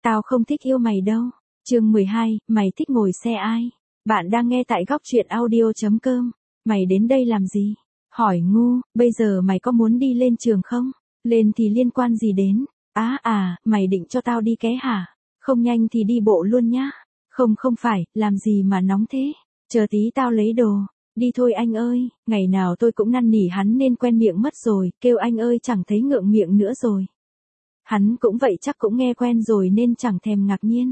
Tao không thích yêu mày đâu. Chương 12, mày thích ngồi xe ai? Bạn đang nghe tại góc truyện audio.com. Mày đến đây làm gì? Hỏi ngu, bây giờ mày có muốn đi lên trường không? Lên thì liên quan gì đến? Mày định cho tao đi ké hả? Không nhanh thì đi bộ luôn nhá. Không phải, làm gì mà nóng thế? Chờ tí tao lấy đồ. Đi thôi anh ơi, ngày nào tôi cũng năn nỉ hắn nên quen miệng mất rồi, kêu anh ơi chẳng thấy ngượng miệng nữa rồi. Hắn cũng vậy chắc cũng nghe quen rồi nên chẳng thèm ngạc nhiên.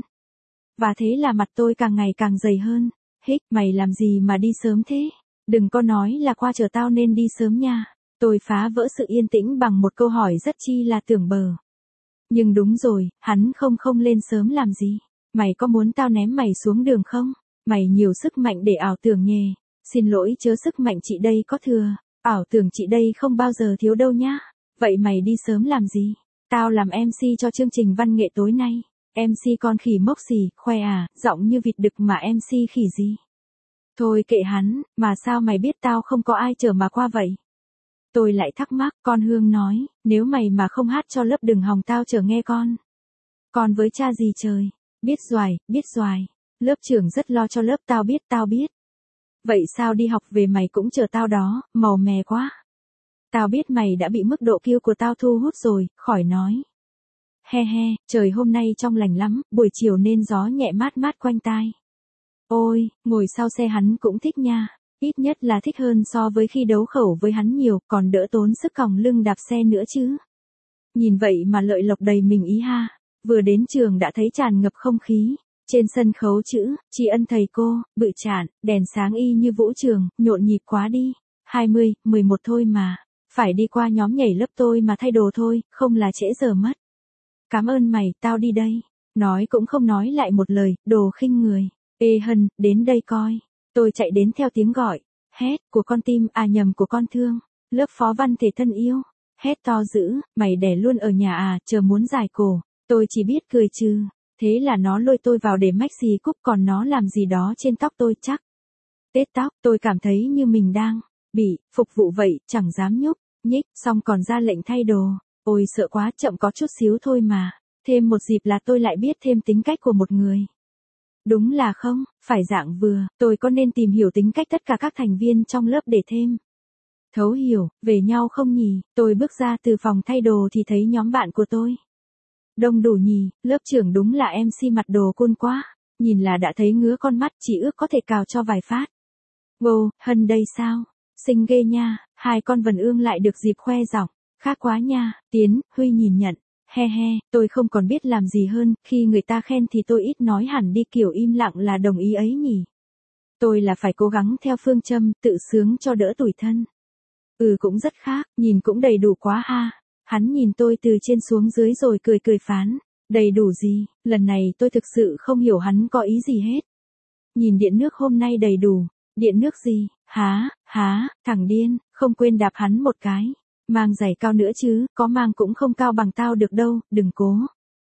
Và thế là mặt tôi càng ngày càng dày hơn. Hích, mày làm gì mà đi sớm thế? Đừng có nói là qua chờ tao nên đi sớm nha. Tôi phá vỡ sự yên tĩnh bằng một câu hỏi rất chi là tưởng bờ. Nhưng đúng rồi, hắn không lên sớm làm gì? Mày có muốn tao ném mày xuống đường không? Mày nhiều sức mạnh để ảo tưởng nhề. Xin lỗi chớ sức mạnh chị đây có thừa. Ảo tưởng chị đây không bao giờ thiếu đâu nhá. Vậy mày đi sớm làm gì? Tao làm MC cho chương trình văn nghệ tối nay. MC con khỉ mốc xì, khoe à, giọng như vịt đực mà MC khỉ gì? Thôi kệ hắn, mà sao mày biết tao không có ai chờ mà qua vậy? Tôi lại thắc mắc, con Hương nói, nếu mày mà không hát cho lớp đừng hòng tao chờ nghe con. Con với cha gì trời? Biết doài. Lớp trưởng rất lo cho lớp tao biết. Vậy sao đi học về mày cũng chờ tao đó, màu mè quá. Tao biết mày đã bị mức độ kiêu của tao thu hút rồi, khỏi nói. He, trời hôm nay trong lành lắm, buổi chiều nên gió nhẹ mát mát quanh tai. Ôi, ngồi sau xe hắn cũng thích nha, ít nhất là thích hơn so với khi đấu khẩu với hắn nhiều, còn đỡ tốn sức còng lưng đạp xe nữa chứ. Nhìn vậy mà lợi lộc đầy mình ý ha, vừa đến trường đã thấy tràn ngập không khí. Trên sân khấu chữ, tri ân thầy cô, bự chạn, đèn sáng y như vũ trường, nhộn nhịp quá đi. 20, 11 thôi mà. Phải đi qua nhóm nhảy lớp tôi mà thay đồ thôi, không là trễ giờ mất. Cảm ơn mày, tao đi đây. Nói cũng không nói lại một lời, đồ khinh người. Ê Hân, đến đây coi. Tôi chạy đến theo tiếng gọi. Hét, của con tim, nhầm của con thương. Lớp phó văn thể thân yêu. Hét to dữ, mày đẻ luôn ở nhà chờ muốn giải cổ. Tôi chỉ biết cười trừ. Thế là nó lôi tôi vào để maxi cúc còn nó làm gì đó trên tóc tôi chắc. Tết tóc, tôi cảm thấy như mình đang bị phục vụ vậy, chẳng dám nhúc nhích, xong còn ra lệnh thay đồ. Ôi sợ quá, chậm có chút xíu thôi mà. Thêm một dịp là tôi lại biết thêm tính cách của một người. Đúng là không, phải dạng vừa, tôi có nên tìm hiểu tính cách tất cả các thành viên trong lớp để thêm. Thấu hiểu, về nhau không nhỉ? Tôi bước ra từ phòng thay đồ thì thấy nhóm bạn của tôi. Đông đủ nhỉ, lớp trưởng đúng là MC mặt đồ cool quá. Nhìn là đã thấy ngứa con mắt, chỉ ước có thể cào cho vài phát. Wow, Hân đây sao? Xinh ghê nha, hai con vần ương lại được dịp khoe giọng. Khác quá nha, Tiến, Huy nhìn nhận. He, tôi không còn biết làm gì hơn, khi người ta khen thì tôi ít nói hẳn đi kiểu im lặng là đồng ý ấy nhỉ. Tôi là phải cố gắng theo phương châm, tự sướng cho đỡ tủi thân. Cũng rất khác, nhìn cũng đầy đủ quá ha. Hắn nhìn tôi từ trên xuống dưới rồi cười phán. Đầy đủ gì, lần này tôi thực sự không hiểu hắn có ý gì hết. Nhìn điện nước hôm nay đầy đủ. Điện nước gì, thằng điên, không quên đạp hắn một cái. Mang giày cao nữa chứ, có mang cũng không cao bằng tao được đâu, đừng cố.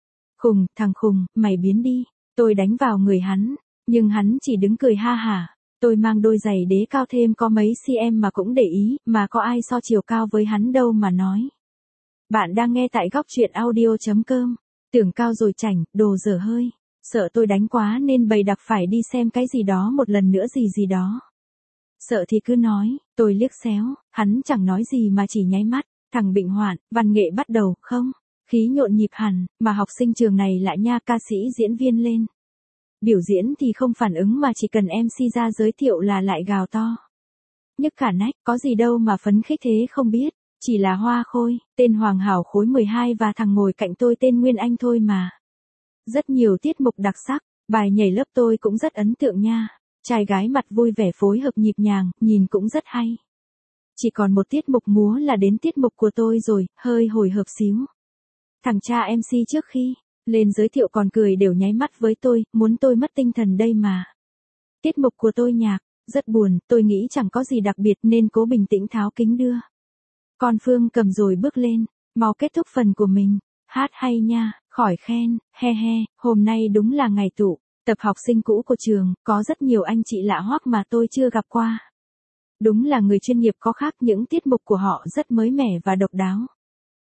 Thằng khùng, mày biến đi. Tôi đánh vào người hắn, nhưng hắn chỉ đứng cười ha hả. Tôi mang đôi giày đế cao thêm có mấy cm mà cũng để ý, mà có ai so chiều cao với hắn đâu mà nói. Bạn đang nghe tại góc truyện audio.com. Tưởng cao rồi chảnh, đồ dở hơi. Sợ tôi đánh quá nên bày đặc phải đi xem cái gì đó một lần nữa gì đó. Sợ thì cứ nói, tôi liếc xéo, hắn chẳng nói gì mà chỉ nháy mắt. Thằng bệnh hoạn, văn nghệ bắt đầu, không? Khí nhộn nhịp hẳn, mà học sinh trường này lại nha ca sĩ diễn viên lên. Biểu diễn thì không phản ứng mà chỉ cần MC ra giới thiệu là lại gào to. Nhức cả nách, có gì đâu mà phấn khích thế không biết. Chỉ là Hoa Khôi, tên Hoàng Hảo khối 12 và thằng ngồi cạnh tôi tên Nguyên Anh thôi mà. Rất nhiều tiết mục đặc sắc, bài nhảy lớp tôi cũng rất ấn tượng nha. Trai gái mặt vui vẻ phối hợp nhịp nhàng, nhìn cũng rất hay. Chỉ còn một tiết mục múa là đến tiết mục của tôi rồi, hơi hồi hộp xíu. Thằng cha MC trước khi lên giới thiệu còn cười đều nháy mắt với tôi, muốn tôi mất tinh thần đây mà. Tiết mục của tôi nhạc, rất buồn, tôi nghĩ chẳng có gì đặc biệt nên cố bình tĩnh tháo kính đưa. Con Phương cầm rồi bước lên, mau kết thúc phần của mình. Hát hay nha, khỏi khen, he, hôm nay đúng là ngày tụ tập học sinh cũ của trường, có rất nhiều anh chị lạ hoắc mà tôi chưa gặp qua. Đúng là người chuyên nghiệp có khác, những tiết mục của họ rất mới mẻ và độc đáo.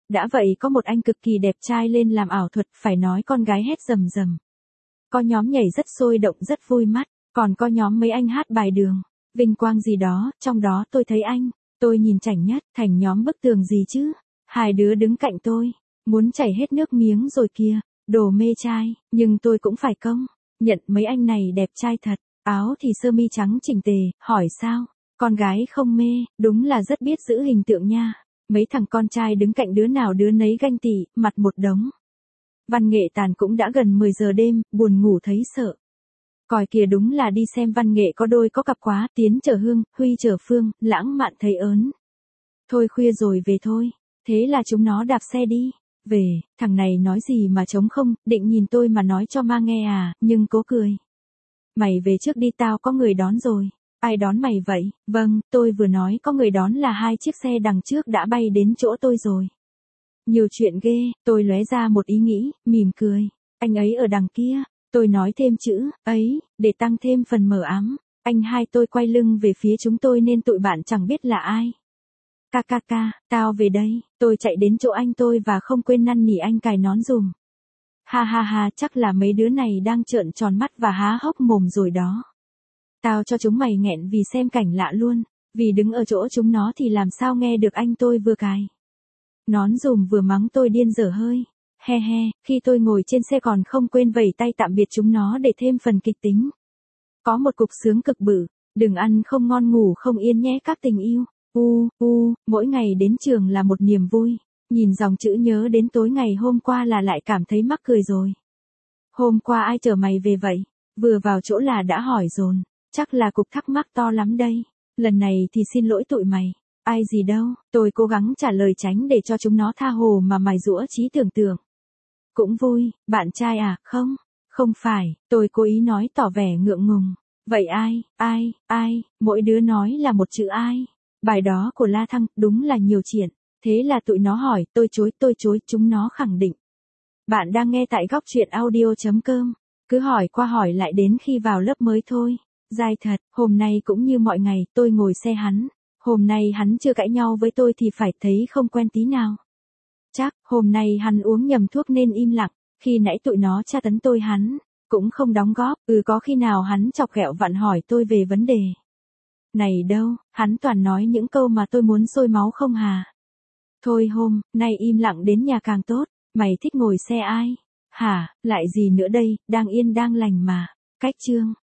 Đã vậy có một anh cực kỳ đẹp trai lên làm ảo thuật, phải nói con gái hét rầm rầm. Có nhóm nhảy rất sôi động rất vui mắt, còn có nhóm mấy anh hát bài đường, vinh quang gì đó, trong đó tôi thấy anh, tôi nhìn chảnh nhất, thành nhóm bức tường gì chứ. Hai đứa đứng cạnh tôi, muốn chảy hết nước miếng rồi kìa, đồ mê trai, nhưng tôi cũng phải công nhận mấy anh này đẹp trai thật, áo thì sơ mi trắng chỉnh tề, hỏi sao, con gái không mê, đúng là rất biết giữ hình tượng nha. Mấy thằng con trai đứng cạnh đứa nào đứa nấy ganh tị, mặt một đống. Văn nghệ tàn cũng đã gần 10 giờ đêm, buồn ngủ thấy sợ. Coi kìa đúng là đi xem văn nghệ có đôi có cặp quá, Tiến chở Hương, Huy chở Phương, lãng mạn thấy ớn. Thôi khuya rồi về thôi, thế là chúng nó đạp xe đi. Về, thằng này nói gì mà trống không, định nhìn tôi mà nói cho ma nghe à, nhưng cố cười. Mày về trước đi, tao có người đón rồi. Ai đón mày vậy? Vâng, tôi vừa nói có người đón là 2 chiếc xe đằng trước đã bay đến chỗ tôi rồi. Nhiều chuyện ghê, tôi lóe ra một ý nghĩ, mỉm cười. Anh ấy ở đằng kia, tôi nói thêm chữ, ấy, để tăng thêm phần mờ ám. Anh hai tôi quay lưng về phía chúng tôi nên tụi bạn chẳng biết là ai. Ca, tao về đây, tôi chạy đến chỗ anh tôi và không quên năn nỉ anh cài nón dùm. Ha, chắc là mấy đứa này đang trợn tròn mắt và há hốc mồm rồi đó. Tao cho chúng mày nghẹn vì xem cảnh lạ luôn, vì đứng ở chỗ chúng nó thì làm sao nghe được anh tôi vừa cài nón dùm vừa mắng tôi điên dở hơi. He, khi tôi ngồi trên xe còn không quên vẩy tay tạm biệt chúng nó để thêm phần kịch tính. Có một cục sướng cực bự, đừng ăn không ngon ngủ không yên nhé các tình yêu. Mỗi ngày đến trường là một niềm vui. Nhìn dòng chữ nhớ đến tối ngày hôm qua là lại cảm thấy mắc cười rồi. Hôm qua ai chở mày về vậy? Vừa vào chỗ là đã hỏi dồn. Chắc là cục thắc mắc to lắm đây. Lần này thì xin lỗi tụi mày. Ai gì đâu, tôi cố gắng trả lời tránh để cho chúng nó tha hồ mà mài giũa trí tưởng tượng. Cũng vui, bạn trai à, không phải, tôi cố ý nói tỏ vẻ ngượng ngùng. Vậy ai, mỗi đứa nói là một chữ ai. Bài đó của La Thăng, đúng là nhiều chuyện. Thế là tụi nó hỏi, tôi chối, chúng nó khẳng định. Bạn đang nghe tại góc truyện audio.com. Cứ hỏi qua hỏi lại đến khi vào lớp mới thôi. Dai thật, hôm nay cũng như mọi ngày, tôi ngồi xe hắn. Hôm nay hắn chưa cãi nhau với tôi thì phải thấy không quen tí nào. Chắc, hôm nay hắn uống nhầm thuốc nên im lặng, khi nãy tụi nó tra tấn tôi hắn, cũng không đóng góp, có khi nào hắn chọc ghẹo vặn hỏi tôi về vấn đề. Này đâu, hắn toàn nói những câu mà tôi muốn sôi máu không hà. Thôi hôm nay im lặng đến nhà càng tốt, mày thích ngồi xe ai? Hả, lại gì nữa đây, đang yên đang lành mà. Cách chương